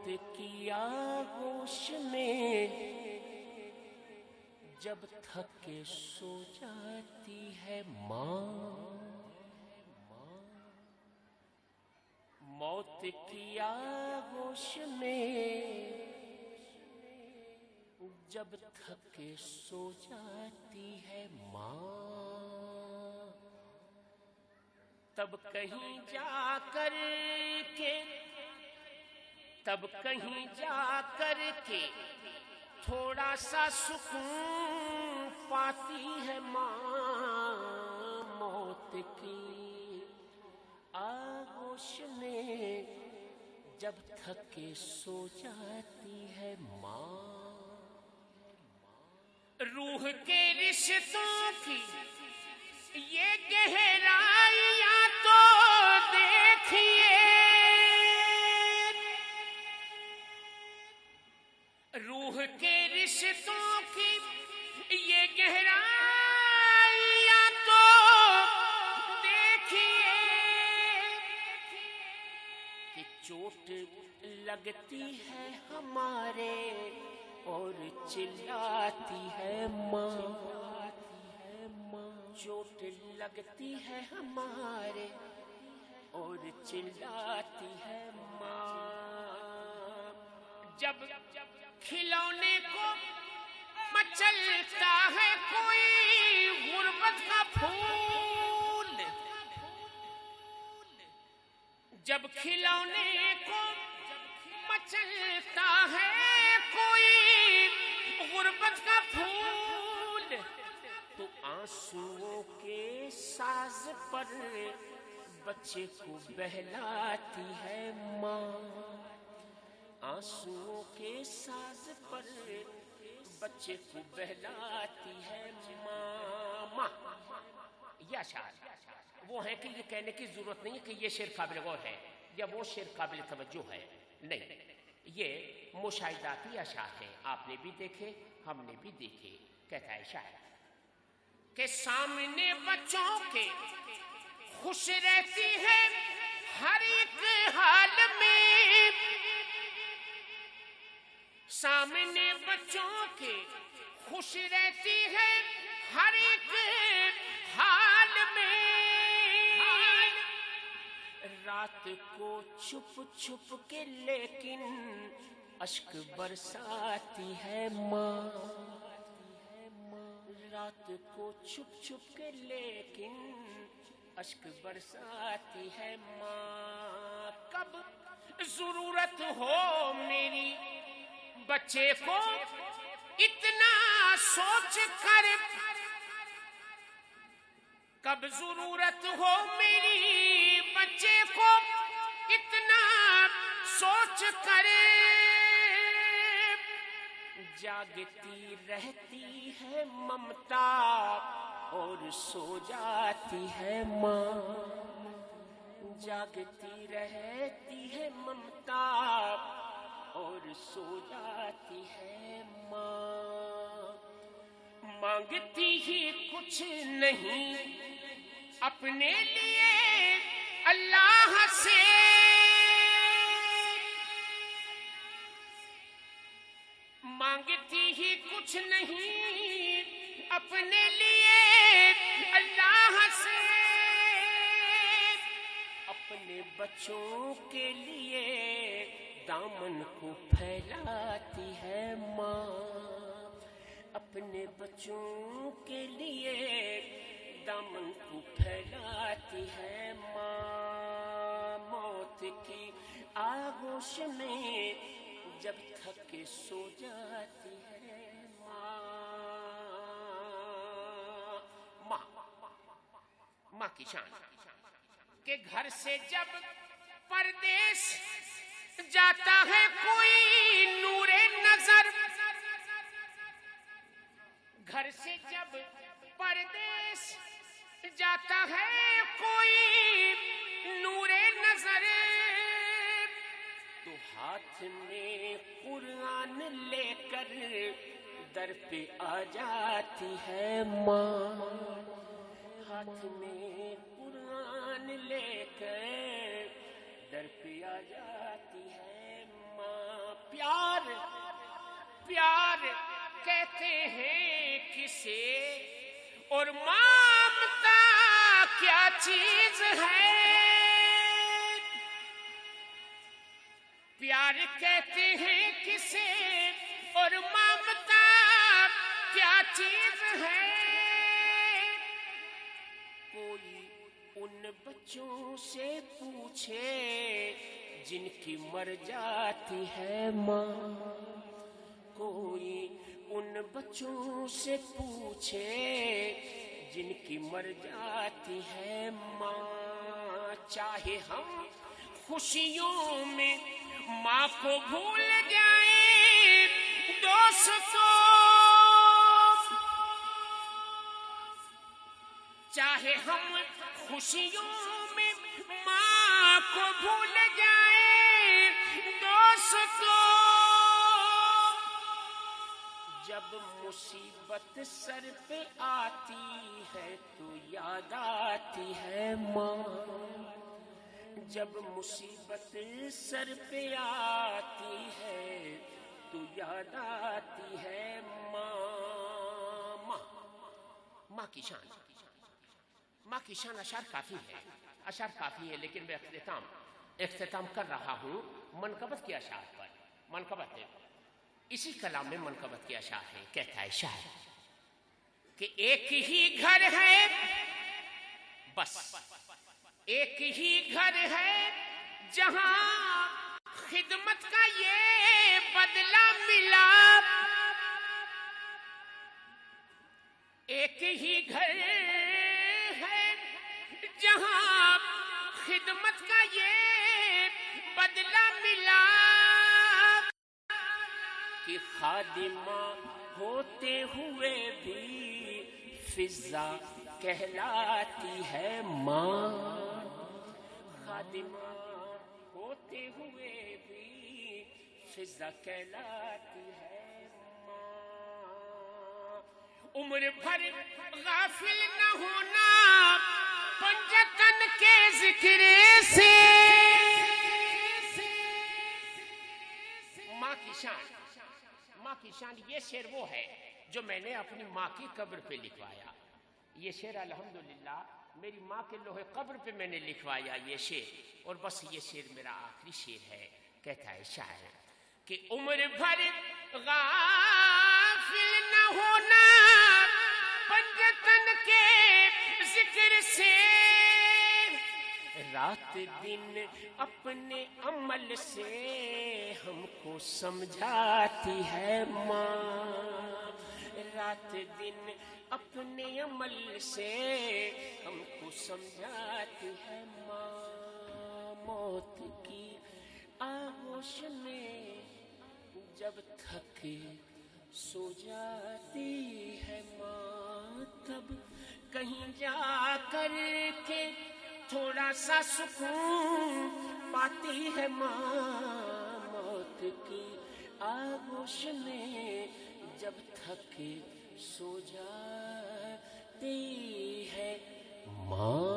کی آغوش میں جب تھک کے سو جاتی ہے ماں، موت کی آغوش میں جب تھک کے سو جاتی ہے ماں، تب کہیں جا کر کے تھوڑا سا سکون پاتی ہے ماں، موت کی آغوش میں جب تھک کے سو جاتی ہے ماں۔ روح کے رشتوں کی یہ گہرائیاں تو دیکھیے، روح کے رشتوں کی یہ گہرائیاں تو دیکھیے کہ چوٹ لگتی ہے ہمارے اور چلاتی ہے ماں، چوٹ لگتی ہے ہمارے اور چلاتی ہے ماں۔ جب کھلونے کو مچلتا ہے کوئی غربت کا پھول، جب کھلونے کو مچلتا ہے کوئی غربت کا پھول، تو آنسوؤں کے ساز پر بچے کو بہلاتی ہے ماں، آنسوؤں کے ساز پر بچے کو بہلاتی ہے ماں۔ ماں یہ اشعار وہ ہیں کہ یہ کہنے کی ضرورت نہیں ہے کہ یہ شعر قابل غور ہے یا وہ شعر قابل توجہ ہے، نہیں، یہ مشاہداتی اشعار ہیں، آپ نے بھی دیکھے ہم نے بھی دیکھے۔ کہتا ہے شاعر کہ سامنے بچوں کے خوش رہتی ہے ہر ایک حال میں، سامنے بچوں کے خوش رہتی ہے ہر ایک حال میں، رات کو چھپ چھپ کے لیکن اشک برساتی ہے ماں، رات کو چھپ چھپ کے لیکن اشک برساتی ہے ماں۔ کب ضرورت ہو میری بچے کو اتنا سوچ کر، کب ضرورت ہو میری بچے کو اتنا سوچ کر، جاگتی رہتی ہے ممتا اور سو جاتی ہے ماں، جاگتی رہتی ہے ممتا اور سو جاتی ہے ماں۔ مانگتی ہی کچھ نہیں اپنے لیے اللہ سے، مانگتی ہی کچھ نہیں اپنے لیے اللہ سے، اپنے بچوں کے لیے دامن کو پھیلاتی ہے ماں، اپنے بچوں کے لیے دامن کو پھیلاتی ہے ماں۔ موت کی آغوش میں جب تھک کے سو جاتی ہے ماں، ماں کی شان کہ گھر سے جب پردیس جاتا ہے کوئی نور نظر، گھر سے جب پردیس جاتا ہے کوئی نور نظر، تو ہاتھ میں قرآن لے کر در پہ آ جاتی ہے ماں، ہاتھ میں لے کر در پہ آ جاتی ہے ماں۔ پیار پیار کہتے ہیں کسے اور مامتا کیا چیز ہے؟ پیار کہتے ہیں کسے اور مامتا کیا چیز ہے؟ کوئی ان بچوں سے پوچھے جن کی مر جاتی ہے ماں، کوئی ان بچوں سے پوچھے جن کی مر جاتی ہے ماں۔ چاہے ہم خوشیوں میں ماں کو بھول جائیں دوستوں، چاہے ہم خوشیوں میں ماں کو بھول جائیں دوستوں، جب مصیبت سر پہ آتی ہے تو یاد آتی ہے ماں، جب مصیبت سر پہ آتی ہے تو یاد آتی ہے ماں۔ ماں کی شان، ماں کی شان اشعار کافی ہے لیکن میں اختتام کر رہا ہوں منقبت کے اشعار پر۔ منقبت ہے، اسی کلام میں منقبت کے اشعار ہے۔ کہتا ہے شاعر کہ ایک ہی گھر ہے، بس ایک ہی گھر ہے جہاں خدمت کا یہ بدلہ ملا، ایک ہی گھر ہے جہاں خدمت کا یہ بدلہ ملا، کہ خادمہ ہوتے ہوئے بھی فضا کہلاتی ہے ماں، خادمہ ہوتے ہوئے بھی فضا کہلاتی ہے ماں۔ عمر بھر غافل نہ ہونا پنجتن کے ذکر سے، ماں کی شان، ماں کی شان۔ یہ شعر وہ ہے جو میں نے اپنی ماں کی قبر پہ لکھوایا۔ یہ شعر الحمدللہ میری ماں کے لوح قبر پہ میں نے لکھوایا یہ شعر، اور بس یہ شعر میرا آخری شعر ہے۔ کہتا ہے شاعر کہ عمر بھر غافل نہ ہونا پنجتن کے ذکر سے، رات دن اپنے عمل سے ہم کو سمجھاتی ہے ماں، رات دن اپنے عمل سے ہم کو سمجھاتی ہے ماں۔ موت کی آغوش میں جب تھک سو جاتی ہے ماں، تب کہیں جا کر کے تھوڑا سا سکون پاتی ہے ماں، موت کی آغوش میں جب تھک سو جاتی ہے ماں۔